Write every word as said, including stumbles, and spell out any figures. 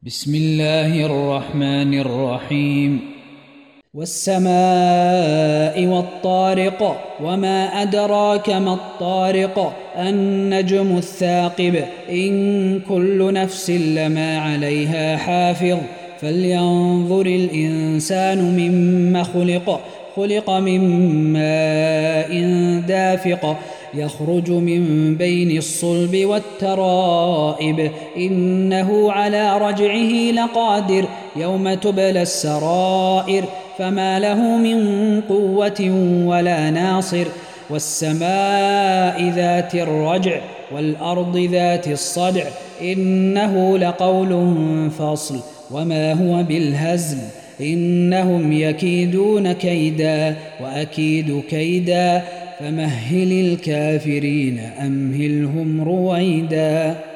بسم الله الرحمن الرحيم. والسماء والطارق وما أدراك ما الطارق النجم الثاقب إن كل نفس لما عليها حافظ فلينظر الإنسان مما خلق خلق من ماء دافق يخرج من بين الصلب والترائب إنه على رجعه لقادر يوم تبلى السرائر فما له من قوة ولا ناصر والسماء ذات الرجع والأرض ذات الصدع إنه لقول فصل وما هو بالهزل إنهم يكيدون كيدا وأكيد كيدا فمهل الكافرين أمهلهم رويدا.